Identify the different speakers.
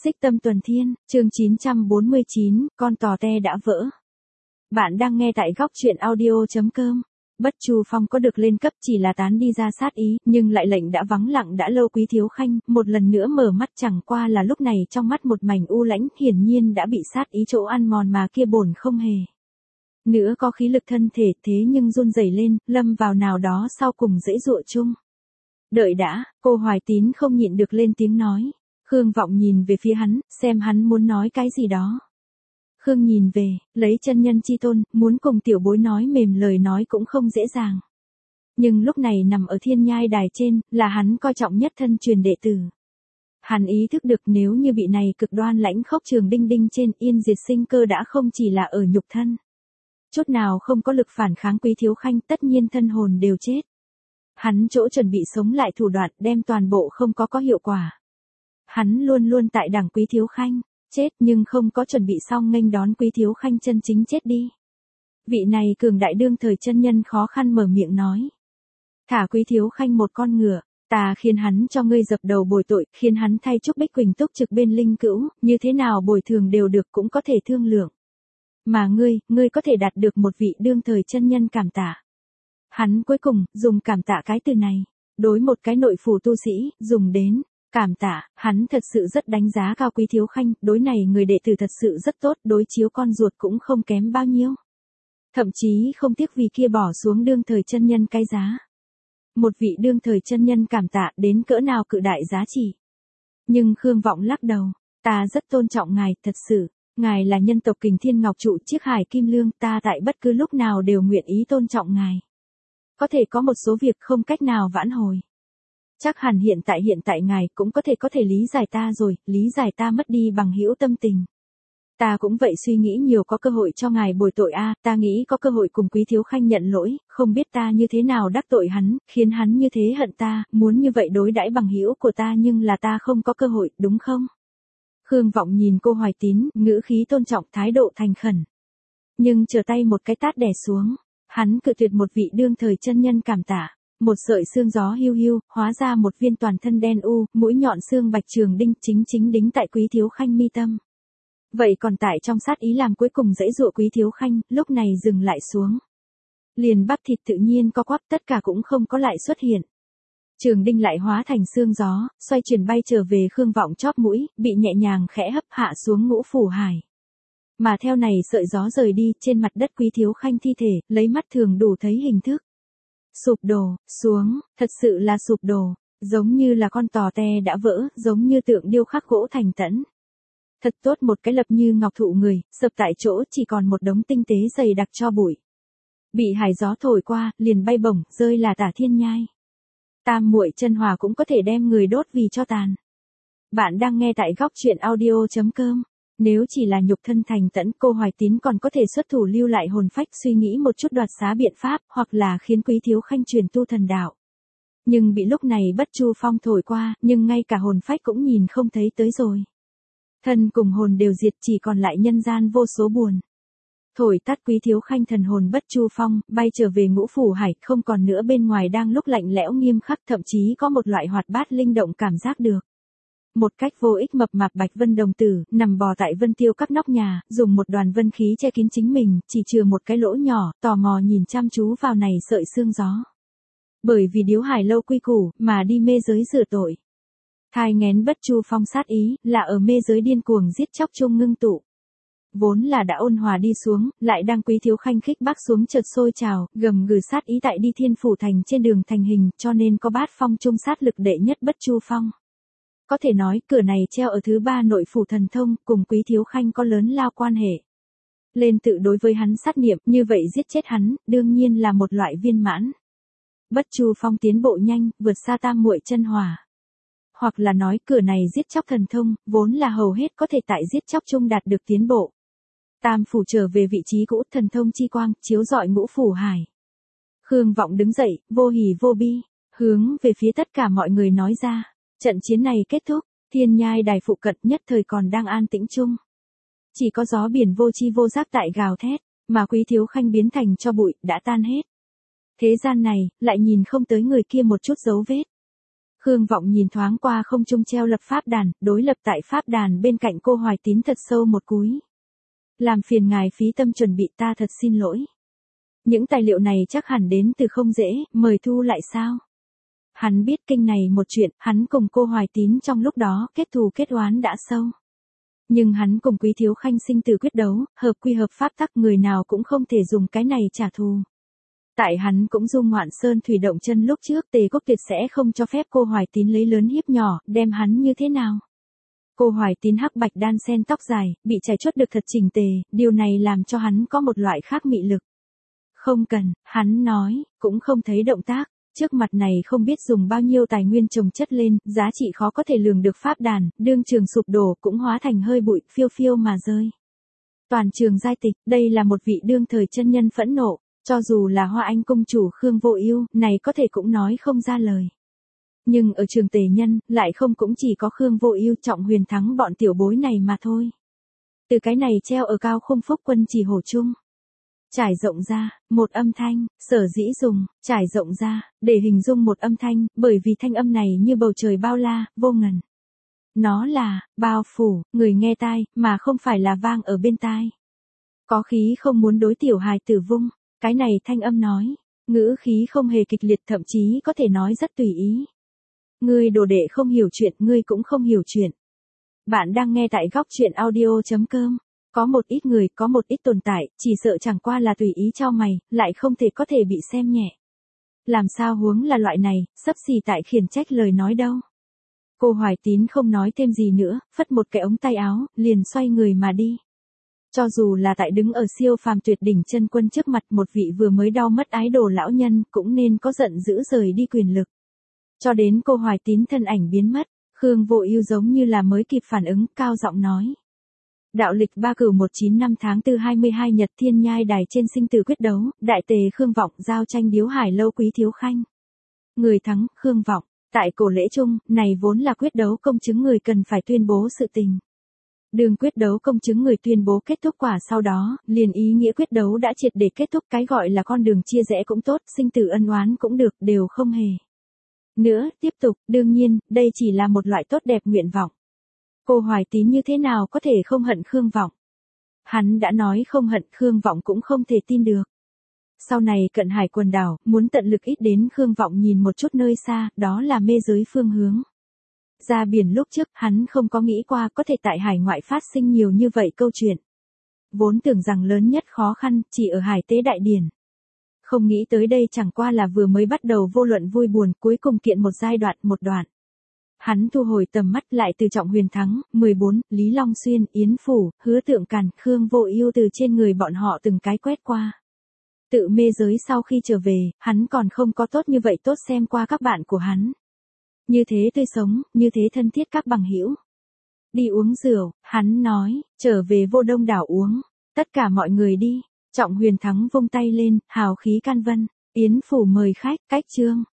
Speaker 1: Xích Tâm Tuần Thiên, chương 949, con tò te đã vỡ. Bạn đang nghe tại góc truyện audio.com. Bất Chu Phong có được lên cấp chỉ là tán đi ra sát ý, nhưng lại lệnh đã vắng lặng đã lâu Quý Thiếu Khanh, một lần nữa mở mắt chẳng qua là lúc này trong mắt một mảnh u lãnh, hiển nhiên đã bị sát ý chỗ ăn mòn mà kia bổn không hề. Nữa có khí lực thân thể thế nhưng run rẩy lên, lâm vào nào đó sau cùng dễ dụa chung. Đợi đã, cô Hoài Tín không nhịn được lên tiếng nói. Khương Vọng nhìn về phía hắn, xem hắn muốn nói cái gì đó. Khương nhìn về, lấy chân nhân chi tôn, muốn cùng tiểu bối nói mềm lời nói cũng không dễ dàng. Nhưng lúc này nằm ở thiên nhai đài trên, là hắn coi trọng nhất thân truyền đệ tử. Hắn ý thức được nếu như bị này cực đoan lãnh khốc Trường Đinh Đinh trên yên diệt sinh cơ đã không chỉ là ở nhục thân. Chút nào không có lực phản kháng Quý Thiếu Khanh, tất nhiên thân hồn đều chết. Hắn chỗ chuẩn bị sống lại thủ đoạn đem toàn bộ không có hiệu quả. Hắn luôn luôn tại đảng Quý Thiếu Khanh, chết nhưng không có chuẩn bị xong nghênh đón Quý Thiếu Khanh chân chính chết đi. Vị này cường đại đương thời chân nhân khó khăn mở miệng nói. Thả Quý Thiếu Khanh một con ngựa, ta khiến hắn cho ngươi dập đầu bồi tội, khiến hắn thay Trúc Bích Quỳnh túc trực bên linh cữu, như thế nào bồi thường đều được cũng có thể thương lượng. Mà ngươi có thể đạt được một vị đương thời chân nhân cảm tạ. Hắn cuối cùng, dùng cảm tạ cái từ này, đối một cái nội phủ tu sĩ, dùng đến. Cảm tạ, hắn thật sự rất đánh giá cao Quý Thiếu Khanh, đối này người đệ tử thật sự rất tốt, đối chiếu con ruột cũng không kém bao nhiêu. Thậm chí không tiếc vì kia bỏ xuống đương thời chân nhân cái giá. Một vị đương thời chân nhân cảm tạ đến cỡ nào cự đại giá trị. Nhưng Khương Vọng lắc đầu, ta rất tôn trọng ngài, thật sự, ngài là nhân tộc Kình Thiên Ngọc Trụ Chiếc Hải Kim Lương, ta tại bất cứ lúc nào đều nguyện ý tôn trọng ngài. Có thể có một số việc không cách nào vãn hồi. Chắc hẳn hiện tại ngài cũng có thể lý giải ta rồi, lý giải ta mất đi bằng hữu tâm tình. Ta cũng vậy suy nghĩ nhiều có cơ hội cho ngài bồi tội ta nghĩ có cơ hội cùng Quý Thiếu Khanh nhận lỗi, không biết ta như thế nào đắc tội hắn, khiến hắn như thế hận ta, muốn như vậy đối đãi bằng hữu của ta nhưng là ta không có cơ hội, đúng không? Khương Vọng nhìn cô Hoài Tín, ngữ khí tôn trọng, thái độ thành khẩn. Nhưng chờ tay một cái tát đè xuống, hắn cự tuyệt một vị đương thời chân nhân cảm tạ. Một sợi xương gió hiu hiu, hóa ra một viên toàn thân đen u, mũi nhọn xương bạch trường đinh chính đính tại Quý Thiếu Khanh mi tâm. Vậy còn tại trong sát ý làm cuối cùng dãy dụa Quý Thiếu Khanh, lúc này dừng lại xuống. Liền bắp thịt tự nhiên co quắp tất cả cũng không có lại xuất hiện. Trường đinh lại hóa thành xương gió, xoay chuyển bay trở về Khương Vọng chóp mũi, bị nhẹ nhàng khẽ hấp hạ xuống Ngũ Phủ Hải. Mà theo này sợi gió rời đi, trên mặt đất Quý Thiếu Khanh thi thể, lấy mắt thường đủ thấy hình thức. Sụp đổ, xuống, thật sự là sụp đổ, giống như là con tò te đã vỡ, giống như tượng điêu khắc gỗ thành tẫn. Thật tốt một cái lập như ngọc thụ người, sập tại chỗ chỉ còn một đống tinh tế dày đặc cho bụi. Bị hải gió thổi qua, liền bay bổng, rơi là tả thiên nhai. Tam muội chân hỏa cũng có thể đem người đốt vì cho tàn. Bạn đang nghe tại góc truyện audio.com. Nếu chỉ là nhục thân thành tẫn, cô Hoài Tín còn có thể xuất thủ lưu lại hồn phách suy nghĩ một chút đoạt xá biện pháp, hoặc là khiến Quý Thiếu Khanh truyền tu thần đạo. Nhưng bị lúc này Bất Chu Phong thổi qua, nhưng ngay cả hồn phách cũng nhìn không thấy tới rồi. Thân cùng hồn đều diệt, chỉ còn lại nhân gian vô số buồn. Thổi tắt Quý Thiếu Khanh thần hồn Bất Chu Phong, bay trở về Ngũ Phủ Hải, không còn nữa bên ngoài đang lúc lạnh lẽo nghiêm khắc, thậm chí có một loại hoạt bát linh động cảm giác được. Một cách vô ích mập mạp Bạch Vân đồng tử, nằm bò tại Vân Tiêu các nóc nhà, dùng một đoàn vân khí che kín chính mình, chỉ chừa một cái lỗ nhỏ, tò mò nhìn chăm chú vào này sợi xương gió. Bởi vì điếu hải lâu quy củ, mà đi mê giới rửa tội. Thai nghén Bất Chu Phong sát ý, là ở mê giới điên cuồng giết chóc chung ngưng tụ. Vốn là đã ôn hòa đi xuống, lại đang Quý Thiếu Khanh khích bác xuống chợt sôi trào, gầm gừ sát ý tại đi Thiên Phủ Thành trên đường thành hình, cho nên có bát phong chung sát lực đệ nhất Bất Chu Phong. Có thể nói cửa này treo ở thứ ba nội phủ thần thông, cùng Quý Thiếu Khanh có lớn lao quan hệ. Lên tự đối với hắn sát niệm, như vậy giết chết hắn, đương nhiên là một loại viên mãn. Bất Chu Phong tiến bộ nhanh, vượt xa tam muội chân hỏa. Hoặc là nói cửa này giết chóc thần thông, vốn là hầu hết có thể tại giết chóc chung đạt được tiến bộ. Tam phủ trở về vị trí cũ, thần thông chi quang, chiếu rọi Ngũ Phủ Hải. Khương Vọng đứng dậy, vô hỉ vô bi, hướng về phía tất cả mọi người nói ra. Trận chiến này kết thúc, thiên nhai đài phụ cận nhất thời còn đang an tĩnh chung. Chỉ có gió biển vô chi vô giác tại gào thét, mà Quý Thiếu Khanh biến thành cho bụi, đã tan hết. Thế gian này, lại nhìn không tới người kia một chút dấu vết. Khương Vọng nhìn thoáng qua không trung treo lập pháp đàn, đối lập tại pháp đàn bên cạnh cô Hoài Tín thật sâu một cúi. Làm phiền ngài phí tâm chuẩn bị, ta thật xin lỗi. Những tài liệu này chắc hẳn đến từ không dễ, mời thu lại sao? Hắn biết kinh này một chuyện, hắn cùng cô Hoài Tín trong lúc đó kết thù kết oán đã sâu. Nhưng hắn cùng Quý Thiếu Khanh sinh tử quyết đấu, hợp quy hợp pháp tắc, người nào cũng không thể dùng cái này trả thù. Tại hắn cũng dung ngoạn sơn thủy động chân lúc trước, Tề Quốc Tuyệt sẽ không cho phép cô Hoài Tín lấy lớn hiếp nhỏ, đem hắn như thế nào? Cô Hoài Tín hắc bạch đan xen tóc dài, bị chải chuốt được thật chỉnh tề, điều này làm cho hắn có một loại khác mị lực. Không cần, hắn nói, cũng không thấy động tác. Trước mặt này không biết dùng bao nhiêu tài nguyên chồng chất lên, giá trị khó có thể lường được pháp đàn, đương trường sụp đổ cũng hóa thành hơi bụi, phiêu phiêu mà rơi. Toàn trường giai tịch, đây là một vị đương thời chân nhân phẫn nộ, cho dù là Hoa Anh công chủ Khương Vô Ưu, này có thể cũng nói không ra lời. Nhưng ở trường Tề Nhân, lại không cũng chỉ có Khương Vô Ưu, Trọng Huyền Thắng bọn tiểu bối này mà thôi. Từ cái này treo ở cao khung phúc quân chỉ hổ chung. Trải rộng ra, một âm thanh, sở dĩ dùng, trải rộng ra, để hình dung một âm thanh, bởi vì thanh âm này như bầu trời bao la, vô ngần. Nó là, bao phủ, người nghe tai, mà không phải là vang ở bên tai. Có khí không muốn đối tiểu hài tử vung, cái này thanh âm nói, ngữ khí không hề kịch liệt, thậm chí có thể nói rất tùy ý. Ngươi đồ đệ không hiểu chuyện, ngươi cũng không hiểu chuyện. Bạn đang nghe tại góc truyện audio.com. Có một ít người, có một ít tồn tại, chỉ sợ chẳng qua là tùy ý cho mày, lại không thể có thể bị xem nhẹ. Làm sao huống là loại này, xấp xì tại khiển trách lời nói đâu. Cô Hoài Tín không nói thêm gì nữa, phất một cái ống tay áo, liền xoay người mà đi. Cho dù là tại đứng ở siêu phàm tuyệt đỉnh chân quân trước mặt một vị vừa mới đau mất ái đồ lão nhân, cũng nên có giận dữ rời đi quyền lực. Cho đến cô Hoài Tín thân ảnh biến mất, Khương Vô Ưu giống như là mới kịp phản ứng, cao giọng nói. Đạo lịch 3 Cửu 19 năm tháng 4 22 Nhật Thiên Nhai Đài trên sinh tử quyết đấu, đại tề Khương Vọng giao tranh Điếu Hải Lâu Quý Thiếu Khanh. Người thắng, Khương Vọng. Tại cổ lễ chung, này vốn là quyết đấu công chứng người cần phải tuyên bố sự tình. Đường quyết đấu công chứng người tuyên bố kết thúc quả sau đó, liền ý nghĩa quyết đấu đã triệt để kết thúc, cái gọi là con đường chia rẽ cũng tốt, sinh tử ân oán cũng được, đều không hề. Nữa, tiếp tục, đương nhiên, đây chỉ là một loại tốt đẹp nguyện vọng. Cô Hoài Tín như thế nào có thể không hận Khương Vọng? Hắn đã nói không hận, Khương Vọng cũng không thể tin được. Sau này cận hải quần đảo, muốn tận lực ít đến Khương Vọng nhìn một chút nơi xa, đó là mê giới phương hướng. Ra biển lúc trước, hắn không có nghĩ qua có thể tại hải ngoại phát sinh nhiều như vậy câu chuyện. Vốn tưởng rằng lớn nhất khó khăn, chỉ ở hải tế đại điển. Không nghĩ tới đây chẳng qua là vừa mới bắt đầu vô luận vui buồn, cuối cùng kiện một giai đoạn, một đoạn. Hắn thu hồi tầm mắt lại từ Trọng Huyền Thắng, 14, Lý Long Xuyên, Yến Phủ, Hứa Tượng Càn, Khương Vô Ưu từ trên người bọn họ từng cái quét qua. Tự mê giới sau khi trở về, hắn còn không có tốt như vậy tốt xem qua các bạn của hắn. Như thế tươi sống, như thế thân thiết các bằng hữu. Đi uống rượu, hắn nói, trở về Vô Đông đảo uống, tất cả mọi người đi. Trọng Huyền Thắng vung tay lên, hào khí can vân, Yến Phủ mời khách, cách chương.